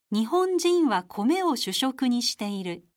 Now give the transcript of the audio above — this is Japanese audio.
日本人は米を主食にしている。